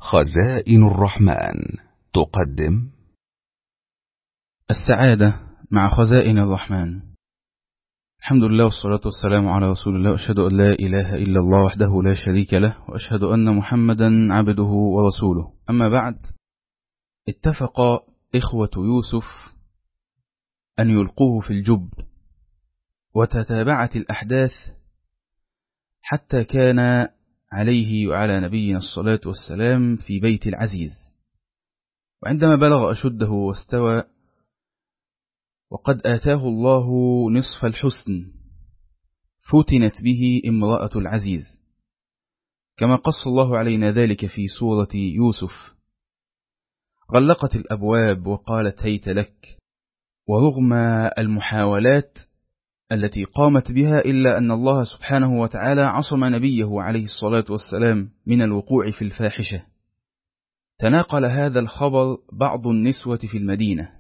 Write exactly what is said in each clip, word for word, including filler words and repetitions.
خزائن الرحمن تقدم السعادة مع خزائن الرحمن. الحمد لله والصلاة والسلام على رسول الله، وأشهد أن لا إله إلا الله وحده لا شريك له، وأشهد أن محمدا عبده ورسوله. أما بعد، اتفق إخوة يوسف أن يلقوه في الجب، وتتابعت الأحداث حتى كان عليه وعلى نبينا الصلاة والسلام في بيت العزيز. وعندما بلغ أشده واستوى وقد آتاه الله نصف الحسن، فتنت به امرأة العزيز، كما قص الله علينا ذلك في سورة يوسف. غلقت الأبواب وقالت هيت لك، ورغم المحاولات التي قامت بها إلا أن الله سبحانه وتعالى عصم نبيه عليه الصلاة والسلام من الوقوع في الفاحشة. تناقل هذا الخبر بعض النسوة في المدينة،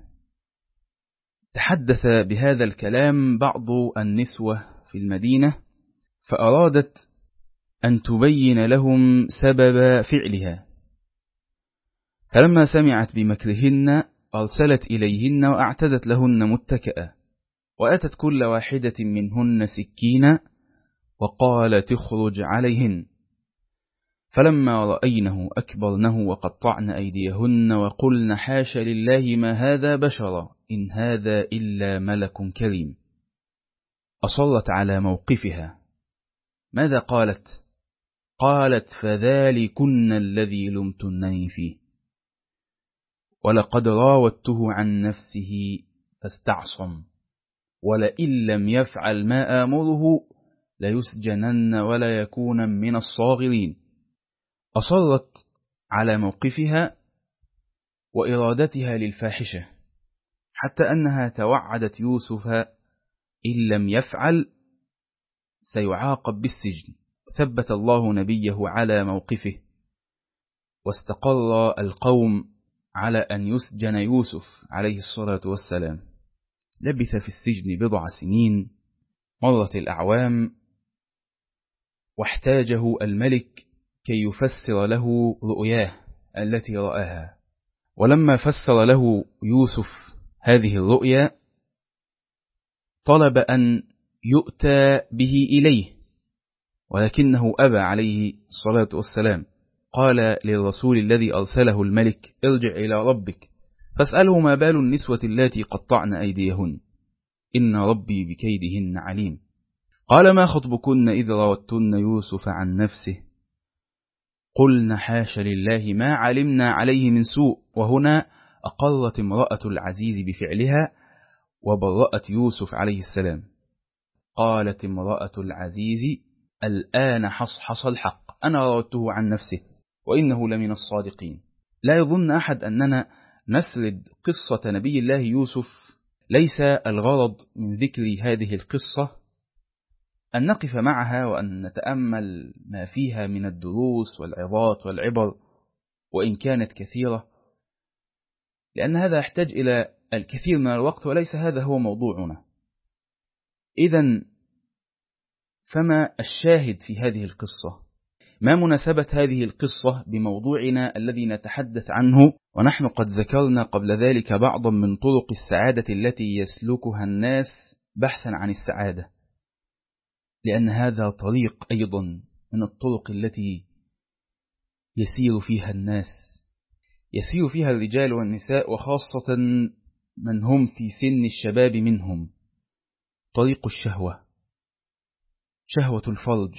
تحدث بهذا الكلام بعض النسوة في المدينة، فأرادت أن تبين لهم سبب فعلها. فلما سمعت بمكرهن أرسلت إليهن وأعتدت لهن متكئا، وأتت كل واحدة منهن سكينا وقالت اخرج عليهن. فلما رأينه أكبرنه وقطعن أيديهن وقلن حاش لله ما هذا بشرا إن هذا إلا ملك كريم. أصرت على موقفها. ماذا قالت؟ قالت فذلكن الذي لمتنني فيه، ولقد راودته عن نفسه فاستعصم، ولئن لم يفعل ما آمره ليسجنن ولا يكون من الصاغرين. أصرت على موقفها وإرادتها للفاحشة، حتى أنها توعدت يوسف إن لم يفعل سيعاقب بالسجن. ثبت الله نبيه على موقفه، واستقر القوم على أن يسجن يوسف عليه الصلاة والسلام. لبث في السجن بضع سنين. مرت الأعوام واحتاجه الملك كي يفسر له رؤياه التي رآها. ولما فسر له يوسف هذه الرؤيا طلب أن يؤتى به إليه، ولكنه أبى عليه الصلاة والسلام. قال للرسول الذي أرسله الملك ارجع إلى ربك فاسأله ما بال النسوة التي قطعن أيديهن إن ربي بكيدهن عليم. قال ما خطبكن إذ راودتن يوسف عن نفسه قلن حاش لله ما علمنا عليه من سوء. وهنا أقرت امرأة العزيز بفعلها وبرأت يوسف عليه السلام. قالت امرأة العزيز الآن حصحص الحق، أنا راودته عن نفسه وإنه لمن الصادقين. لا يظن أحد أننا نسرد قصة نبي الله يوسف. ليس الغرض من ذكر هذه القصة أن نقف معها وأن نتأمل ما فيها من الدروس والعظات والعبر، وإن كانت كثيرة، لأن هذا يحتاج إلى الكثير من الوقت، وليس هذا هو موضوعنا. إذن فما الشاهد في هذه القصة؟ ما مناسبة هذه القصة بموضوعنا الذي نتحدث عنه؟ ونحن قد ذكرنا قبل ذلك بعضا من طرق السعادة التي يسلكها الناس بحثا عن السعادة، لأن هذا طريق أيضا من الطرق التي يسير فيها الناس، يسير فيها الرجال والنساء، وخاصة من هم في سن الشباب منهم. طريق الشهوة، شهوة الفرج.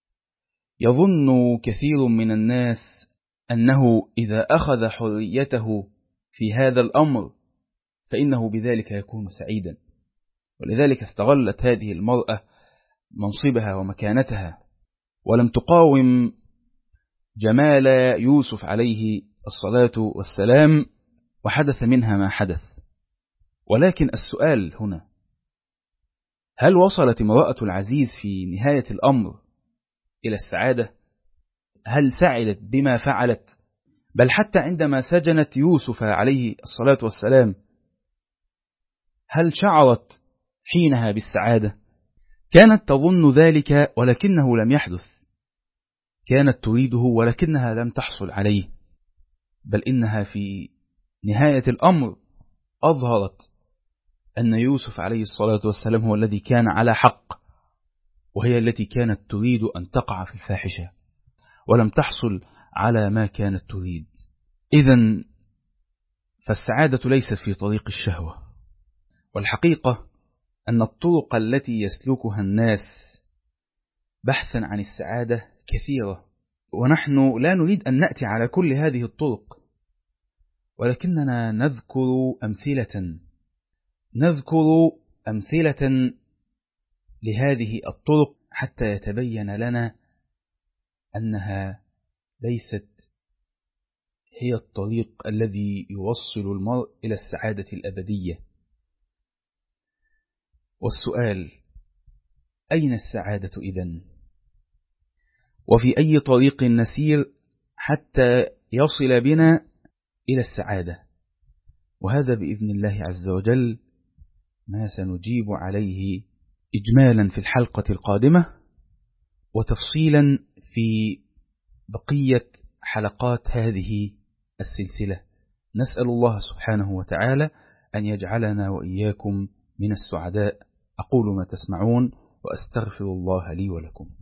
يظن كثير من الناس أنه إذا أخذ حريته في هذا الأمر فإنه بذلك يكون سعيدا، ولذلك استغلت هذه المرأة منصبها ومكانتها ولم تقاوم جمال يوسف عليه الصلاة والسلام، وحدث منها ما حدث. ولكن السؤال هنا، هل وصلت امرأة العزيز في نهاية الأمر إلى السعادة؟ هل سعدت بما فعلت؟ بل حتى عندما سجنت يوسف عليه الصلاة والسلام هل شعرت حينها بالسعادة؟ كانت تظن ذلك ولكنه لم يحدث، كانت تريده ولكنها لم تحصل عليه. بل إنها في نهاية الأمر أظهرت أن يوسف عليه الصلاة والسلام هو الذي كان على حق، وهي التي كانت تريد أن تقع في الفاحشة ولم تحصل على ما كانت تريد. إذن فالسعادة ليست في طريق الشهوة، والحقيقة أن الطرق التي يسلكها الناس بحثا عن السعادة كثيرة، ونحن لا نريد أن نأتي على كل هذه الطرق، ولكننا نذكر أمثلة نذكر أمثلة لهذه الطرق حتى يتبين لنا أنها ليست هي الطريق الذي يوصل المرء إلى السعادة الأبدية. والسؤال: أين السعادة إذن؟ وفي أي طريق نسير حتى يصل بنا إلى السعادة؟ وهذا بإذن الله عز وجل ما سنجيب عليه إجمالا في الحلقة القادمة، وتفصيلا في بقية حلقات هذه السلسلة. نسأل الله سبحانه وتعالى أن يجعلنا وإياكم من السعداء. أقول ما تسمعون وأستغفر الله لي ولكم.